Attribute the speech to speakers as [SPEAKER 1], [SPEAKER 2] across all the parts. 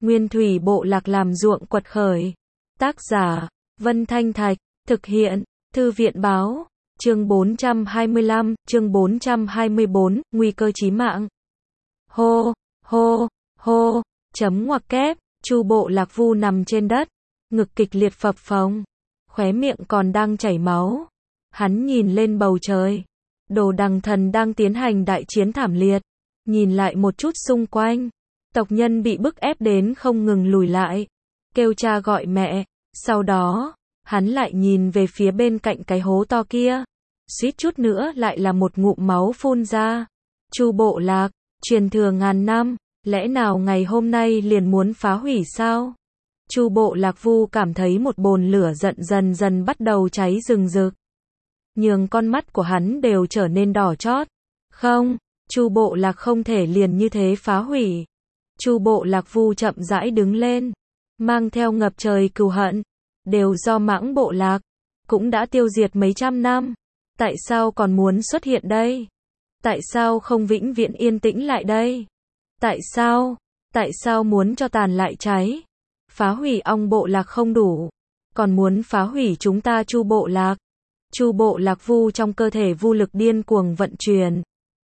[SPEAKER 1] Nguyên thủy bộ lạc làm ruộng quật khởi. Tác giả, Vân Thanh Thạch, thực hiện, Thư viện báo, chương 425, chương 424, nguy cơ chí mạng. Hô, hô, hô, chấm ngoặc kép, Chu bộ lạc vu nằm trên đất, ngực kịch liệt phập phồng, khóe miệng còn đang chảy máu. Hắn nhìn lên bầu trời, Đồ Đằng Thần đang tiến hành đại chiến thảm liệt. Nhìn lại một chút xung quanh, tộc nhân bị bức ép đến không ngừng lùi lại, kêu cha gọi mẹ. Sau đó, hắn lại nhìn về phía bên cạnh cái hố to kia, suýt chút nữa lại là một ngụm máu phun ra. Chu bộ lạc, truyền thừa ngàn năm, lẽ nào ngày hôm nay liền muốn phá hủy sao? Chu bộ lạc vu cảm thấy một bồn lửa giận dần dần bắt đầu cháy rừng rực, nhường con mắt của hắn đều trở nên đỏ chót. Không, Chu bộ lạc không thể liền như thế phá hủy. Chu bộ lạc vu chậm rãi đứng lên, mang theo ngập trời cừu hận, đều do Mãng bộ lạc, cũng đã tiêu diệt mấy trăm năm. Tại sao còn muốn xuất hiện đây? Tại sao không vĩnh viễn yên tĩnh lại đây? Tại sao muốn cho tàn lại cháy? Phá hủy Ong bộ lạc không đủ, còn muốn phá hủy chúng ta Chu bộ lạc. Chu bộ lạc vu trong cơ thể vu lực điên cuồng vận chuyển.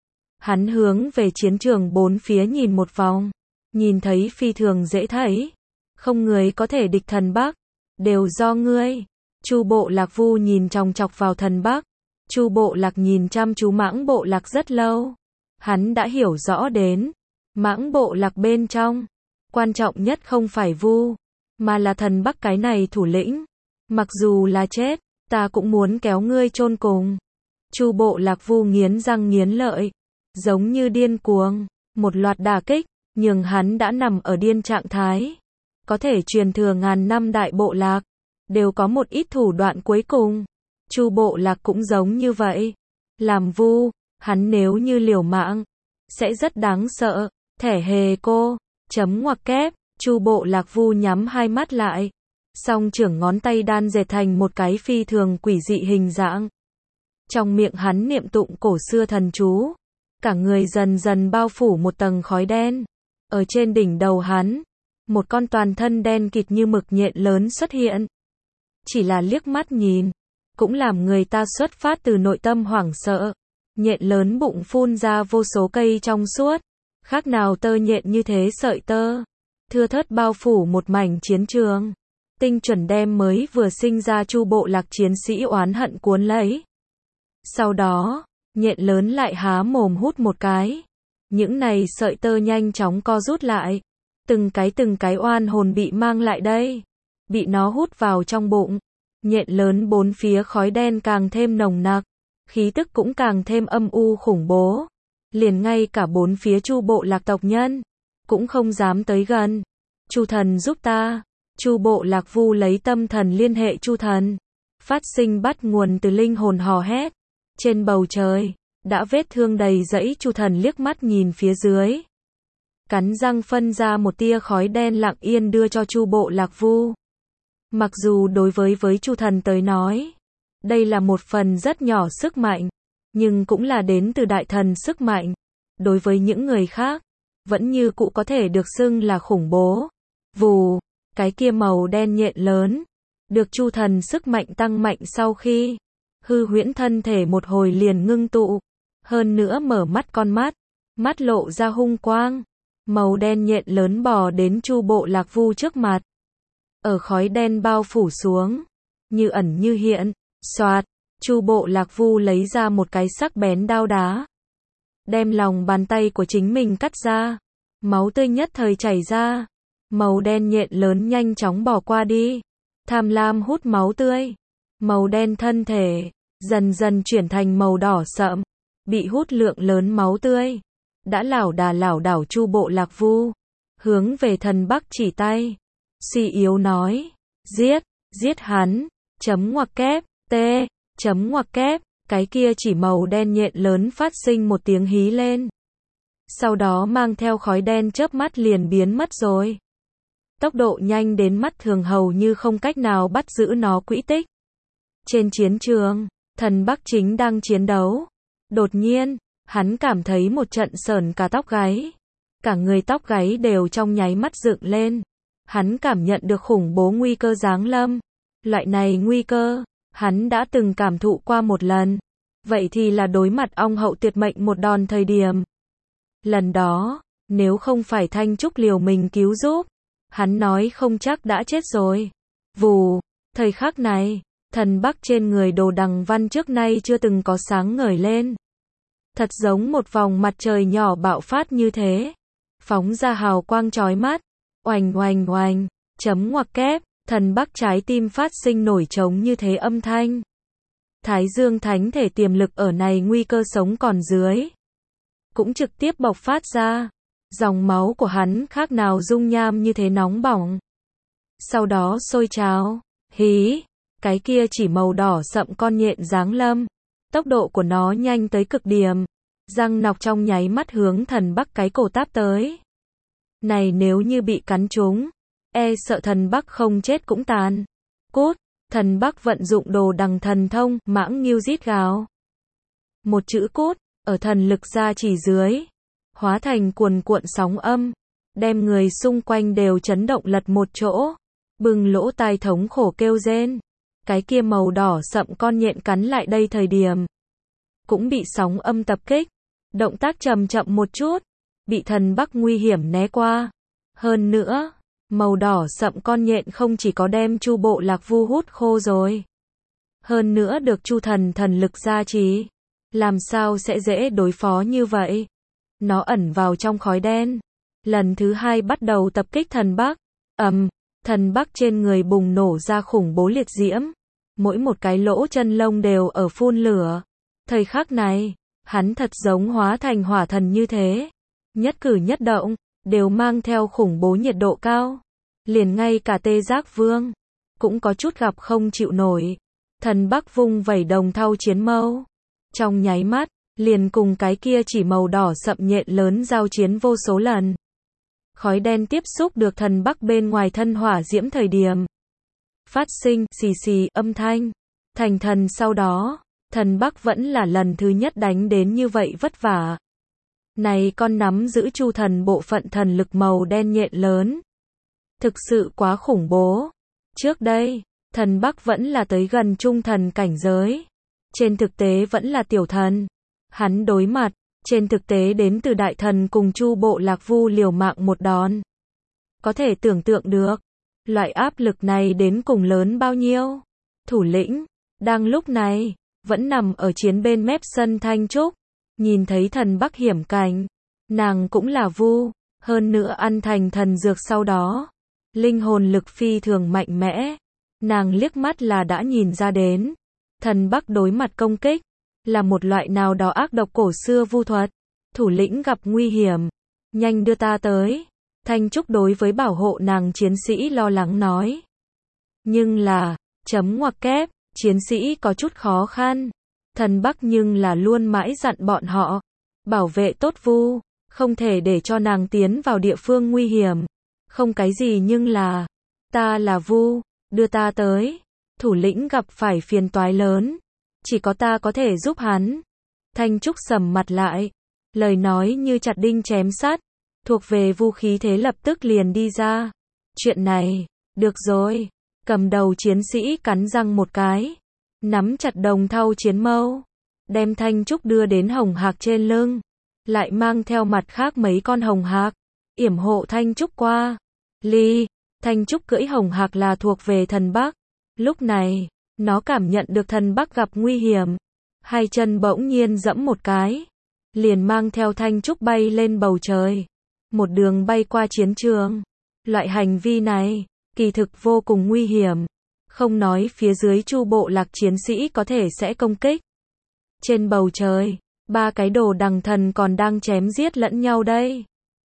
[SPEAKER 1] Hắn hướng về chiến trường bốn phía nhìn một vòng, nhìn thấy phi thường dễ thấy, không người có thể địch Thần Bắc, đều do ngươi. Chu bộ lạc vu nhìn chòng chọc vào Thần Bắc. Chu bộ lạc nhìn chăm chú Mãng bộ lạc rất lâu. Hắn đã hiểu rõ đến, Mãng bộ lạc bên trong, quan trọng nhất không phải vu, mà là Thần Bắc cái này thủ lĩnh. Mặc dù là chết, ta cũng muốn kéo ngươi chôn cùng. Chu bộ lạc vu nghiến răng nghiến lợi, giống như điên cuồng, một loạt đả kích, nhưng hắn đã nằm ở điên trạng thái. Có thể truyền thừa ngàn năm đại bộ lạc, đều có một ít thủ đoạn cuối cùng. Chu bộ lạc cũng giống như vậy. Làm vu, hắn nếu như liều mạng, sẽ rất đáng sợ. Thẻ hề cô, chấm ngoặc kép, Chu bộ lạc vu nhắm hai mắt lại. Song trưởng ngón tay đan dệt thành một cái phi thường quỷ dị hình dạng. Trong miệng hắn niệm tụng cổ xưa thần chú, cả người dần dần bao phủ một tầng khói đen. Ở trên đỉnh đầu hắn, một con toàn thân đen kịt như mực nhện lớn xuất hiện. Chỉ là liếc mắt nhìn, cũng làm người ta xuất phát từ nội tâm hoảng sợ. Nhện lớn bụng phun ra vô số cây trong suốt, khác nào tơ nhện như thế sợi tơ, thưa thớt bao phủ một mảnh chiến trường. Tinh chuẩn đem mới vừa sinh ra Chu bộ lạc chiến sĩ oán hận cuốn lấy. Sau đó, nhện lớn lại há mồm hút một cái. Những này sợi tơ nhanh chóng co rút lại. Từng cái oan hồn bị mang lại đây, bị nó hút vào trong bụng. Nhện lớn bốn phía khói đen càng thêm nồng nặc, khí tức cũng càng thêm âm u khủng bố. Liền ngay cả bốn phía Chu bộ lạc tộc nhân cũng không dám tới gần. Chu thần giúp ta. Chu bộ lạc vu lấy tâm thần liên hệ Chu thần, phát sinh bắt nguồn từ linh hồn hò hét. Trên bầu trời, đã vết thương đầy dẫy. Chu thần liếc mắt nhìn phía dưới, cắn răng phân ra một tia khói đen lặng yên đưa cho Chu bộ lạc vu. Mặc dù đối với Chu thần tới nói, đây là một phần rất nhỏ sức mạnh, nhưng cũng là đến từ đại thần sức mạnh. Đối với những người khác, vẫn như cũ có thể được xưng là khủng bố. Vù, cái kia màu đen nhện lớn, được Chu thần sức mạnh tăng mạnh sau khi hư huyễn thân thể một hồi liền ngưng tụ, hơn nữa mở mắt con mắt, mắt lộ ra hung quang. Màu đen nhện lớn bò đến Chu bộ lạc vu trước mặt. Ở khói đen bao phủ xuống, như ẩn như hiện, xoạt, Chu bộ lạc vu lấy ra một cái sắc bén đao đá, đem lòng bàn tay của chính mình cắt ra. Máu tươi nhất thời chảy ra. Màu đen nhện lớn nhanh chóng bỏ qua đi, tham lam hút máu tươi. Màu đen thân thể dần dần chuyển thành màu đỏ sậm, bị hút lượng lớn máu tươi, đã lảo đảo Chu bộ lạc vu hướng về Thần Bắc chỉ tay, suy yếu nói: giết hắn. Chấm ngoặc kép, chấm ngoặc kép, cái kia chỉ màu đen nhện lớn phát sinh một tiếng hí lên, sau đó mang theo khói đen chớp mắt liền biến mất rồi. Tốc độ nhanh đến mắt thường hầu như không cách nào bắt giữ nó quỹ tích. Trên chiến trường, Thần Bắc chính đang chiến đấu. Đột nhiên, hắn cảm thấy một trận sởn cả tóc gáy. Cả người tóc gáy đều trong nháy mắt dựng lên. Hắn cảm nhận được khủng bố nguy cơ giáng lâm. Loại này nguy cơ, hắn đã từng cảm thụ qua một lần. Vậy thì là đối mặt ong hậu tuyệt mệnh một đòn thời điểm. Lần đó, nếu không phải Thanh Trúc liều mình cứu giúp, hắn nói không chắc đã chết rồi. Vù, thời khắc này, thần bắc trên người Đồ Đằng Văn trước nay chưa từng có sáng ngời lên. Thật giống một vòng mặt trời nhỏ bạo phát như thế. Phóng ra hào quang chói mắt. Oành oành oành, chấm ngoặc kép, thần bắc trái tim phát sinh nổi trống như thế âm thanh. Thái Dương thánh thể tiềm lực ở này nguy cơ sống còn dưới. Cũng trực tiếp bộc phát ra. Dòng máu của hắn khác nào dung nham như thế nóng bỏng. Sau đó sôi trào, hí, cái kia chỉ màu đỏ sậm con nhện giáng lâm. Tốc độ của nó nhanh tới cực điểm. Răng nọc trong nháy mắt hướng thần bắc cái cổ táp tới. Này nếu như bị cắn trúng, e sợ thần bắc không chết cũng tàn. Cút, thần bắc vận dụng Đồ Đằng thần thông, mãng nghiêu rít gào. Một chữ cút, ở thần lực gia chỉ dưới, hóa thành cuồn cuộn sóng âm, đem người xung quanh đều chấn động lật một chỗ, bừng lỗ tai thống khổ kêu rên. Cái kia màu đỏ sậm con nhện cắn lại đây thời điểm, cũng bị sóng âm tập kích, động tác chậm chậm một chút, bị thần bắc nguy hiểm né qua. Hơn nữa, màu đỏ sậm con nhện không chỉ có đem Chu Bộ Lạc Vu hút khô rồi, hơn nữa được Chu thần thần lực gia trì, làm sao sẽ dễ đối phó như vậy. Nó ẩn vào trong khói đen, lần thứ hai bắt đầu tập kích thần bắc. Thần bắc trên người bùng nổ ra khủng bố liệt diễm, mỗi một cái lỗ chân lông đều ở phun lửa. Thời khắc này, hắn thật giống hóa thành hỏa thần như thế, nhất cử nhất động đều mang theo khủng bố nhiệt độ cao. Liền ngay cả Tê Giác Vương cũng có chút gặp không chịu nổi. Thần bắc vung vẩy đồng thau chiến mâu, trong nháy mắt liền cùng cái kia chỉ màu đỏ sậm nhện lớn giao chiến vô số lần. Khói đen tiếp xúc được thần bắc bên ngoài thân hỏa diễm thời điểm, phát sinh xì xì âm thanh. Thành thần sau đó, thần bắc vẫn là lần thứ nhất đánh đến như vậy vất vả. Này con nắm giữ Chu thần bộ phận thần lực màu đen nhện lớn, thực sự quá khủng bố. Trước đây, thần bắc vẫn là tới gần trung thần cảnh giới, trên thực tế vẫn là tiểu thần. Hắn đối mặt, trên thực tế đến từ đại thần cùng Chu Bộ Lạc Vu liều mạng một đòn. Có thể tưởng tượng được, loại áp lực này đến cùng lớn bao nhiêu. Thủ lĩnh, đang lúc này, vẫn nằm ở chiến bên mép sân Thanh Trúc, nhìn thấy thần bắc hiểm cảnh, nàng cũng là Vu, hơn nữa ăn thành thần dược sau đó, linh hồn lực phi thường mạnh mẽ, nàng liếc mắt là đã nhìn ra đến, thần bắc đối mặt công kích, là một loại nào đó ác độc cổ xưa vu thuật. Thủ lĩnh gặp nguy hiểm, nhanh đưa ta tới. Thanh Trúc đối với bảo hộ nàng chiến sĩ lo lắng nói. Nhưng là, chấm ngoặc kép, chiến sĩ có chút khó khăn. Thần bắc nhưng là luôn mãi dặn bọn họ, bảo vệ tốt Vu, không thể để cho nàng tiến vào địa phương nguy hiểm. Không cái gì nhưng là, ta là Vu, đưa ta tới. Thủ lĩnh gặp phải phiền toái lớn, chỉ có ta có thể giúp hắn. Thanh Trúc sầm mặt lại, lời nói như chặt đinh chém sắt, thuộc về Vu khí thế lập tức liền đi ra. Chuyện này, được rồi. Cầm đầu chiến sĩ cắn răng một cái, nắm chặt đồng thau chiến mâu, đem Thanh Trúc đưa đến hồng hạc trên lưng, lại mang theo mặt khác mấy con hồng hạc, yểm hộ Thanh Trúc qua. Ly, Thanh Trúc cưỡi hồng hạc là thuộc về thần bắc. Lúc này, nó cảm nhận được thần bắc gặp nguy hiểm, hai chân bỗng nhiên giẫm một cái, liền mang theo Thanh Trúc bay lên bầu trời, một đường bay qua chiến trường. Loại hành vi này, kỳ thực vô cùng nguy hiểm, không nói phía dưới Chu Bộ Lạc chiến sĩ có thể sẽ công kích. Trên bầu trời, ba cái Đồ Đằng thần còn đang chém giết lẫn nhau đây.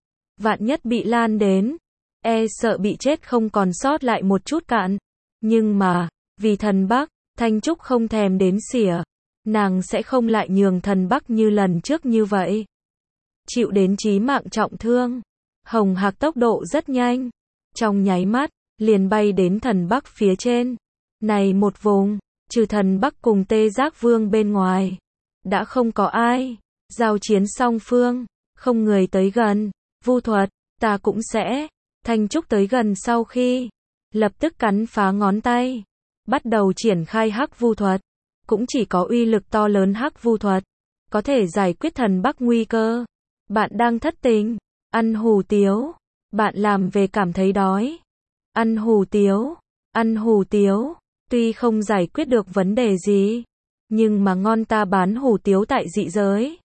[SPEAKER 1] Vạn nhất bị lan đến, e sợ bị chết không còn sót lại một chút cạn. Nhưng mà, vì thần bắc, Thanh Trúc không thèm đếm xỉa, nàng sẽ không lại nhường thần bắc như lần trước như vậy, chịu đến chí mạng trọng thương. Hồng hạc tốc độ rất nhanh, trong nháy mắt, liền bay đến thần bắc phía trên. Này một vùng, trừ thần bắc cùng Tê Giác Vương bên ngoài, đã không có ai. Giao chiến song phương, không người tới gần. Vu thuật, ta cũng sẽ. Thanh Trúc tới gần sau khi, lập tức cắn phá ngón tay, bắt đầu triển khai hắc vu thuật. Cũng chỉ có uy lực to lớn hắc vu thuật, có thể giải quyết thần bắc nguy cơ. Bạn đang thất tình, ăn hủ tiếu, bạn làm về cảm thấy đói. Ăn hủ tiếu, ăn hủ tiếu, tuy không giải quyết được vấn đề gì, nhưng mà ngon ta bán hủ tiếu tại dị giới.